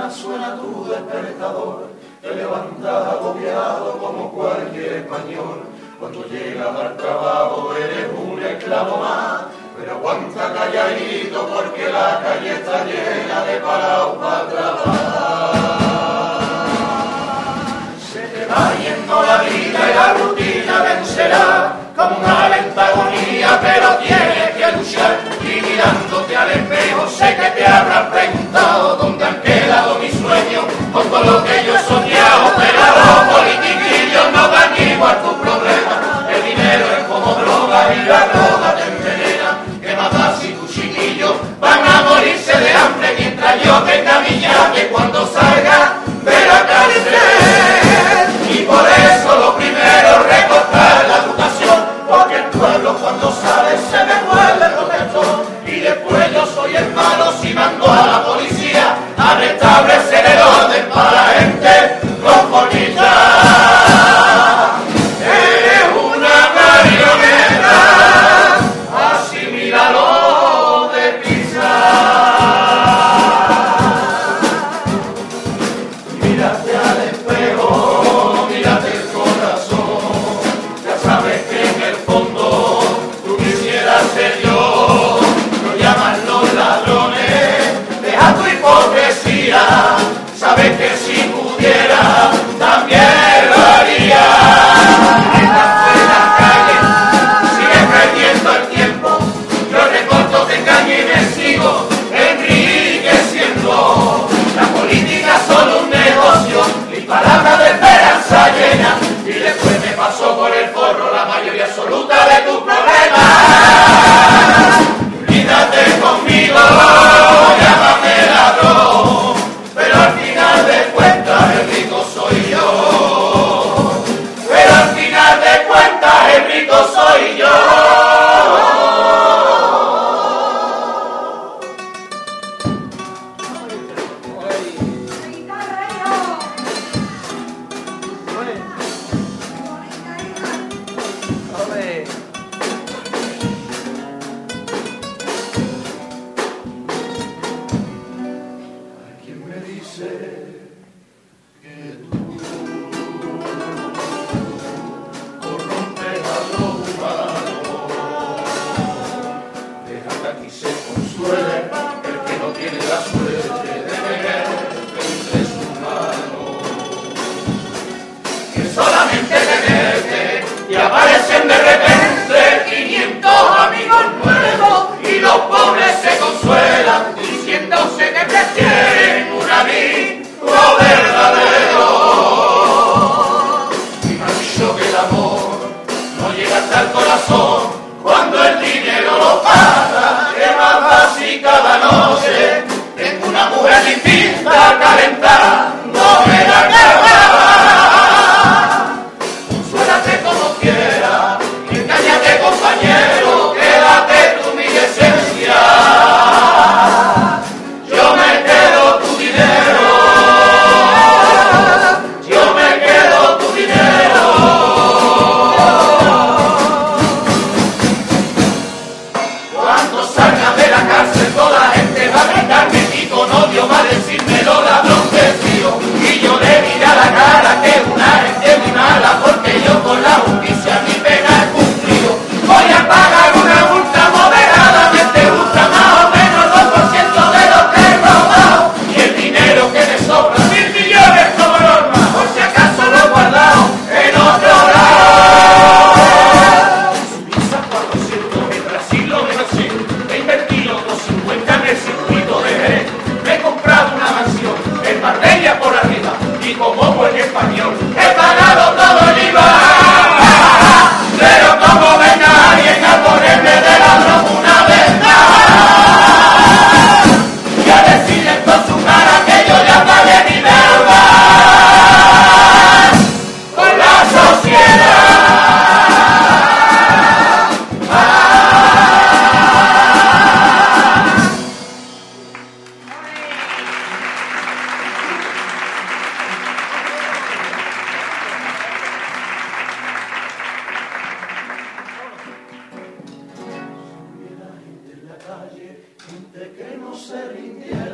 mañana suena tu despertador, te levantas agobiado como cualquier español. Cuando llegas al trabajo eres un esclavo más, pero aguanta calladito porque la calle está llena de parados para trabajar. Se te va yendo la vida y la rutina vencerá como una lenta agonía, pero tienes que luchar. Y mirándote al espejo sé que te habrás preguntado dónde han quedado mis sueños, con todo lo que yo he soñado. Pero los politiquillos no dan igual tu problema, el dinero es como droga y la droga te envenena. ¿Qué más da si tus chiquillos van a morirse de hambre mientras yo tenga mi llave cuando salga de la cárcel? Y por eso lo primero es recortar la educación, porque el pueblo cuando sale se me vuelve protector. Y después yo soy el malo si mando a la policía a restablecer el orden para la gente con bonita. Eres una marioneta, así míralo deprisa. Mírate al espejo, mírate el corazón, ya sabes que en el fondo tú quisieras ser yo. Lo llaman los ladrones, deja tu hipocresía, sabes que si pudiera también lo haría. Estás en la calle, sigues perdiendo el tiempo, yo recorto, te engaño y me sigo enriqueciendo. La política es solo un negocio, mis palabras de esperanza llenan, y después me paso por el forro la mayoría absoluta de tus problemas. Quítate conmigo, llámame ladrón, pero al final de cuentas el rico soy yo. Pero al final de cuentas el rico soy yo. ¿Quién me dice que tú corrompes a los humanos? Deja que aquí se consuele el que no tiene la suerte de tener entre sus manos. Que solamente tenerte y aparecen de repente 500 amigos nuevos y los pobres se consuelan diciéndose que prefieren un amigo verdadero. Y me han dicho que el amor no llega hasta el corazón cuando el dinero lo paga. Que más fácil cada noche tengo una mujer distinta calentándome la cama. Consuélate como quieras, engáñate compañero, quédate tú mi esencia. Yo me quedo tu dinero, yo me quedo tu dinero. Cuando salga de la cárcel toda la gente va a gritarme y con odio va a decirme lo ladrón que tío. Y yo le diré a la cara que una gente muy mala, porque yo con la justicia mi pena he cumplido. Voy a pagar una multa moderadamente justa, más o menos 2% de lo que he robado. Y el dinero que me sobra, 1.000 millones como norma, por si acaso lo he guardado en otro lado. Suiza 400, en Brasil lo menos 100. He invertido 250 en el circuito de Jerez. Me he comprado una mansión en Marbella por arriba, y como buen español he pagado todo el IVA. Pero como venga alguien a ponerme de ladrón una vez más y a decirle con su cara que yo ya pagué mi deuda con la sociedad. Gente que no se rindiera.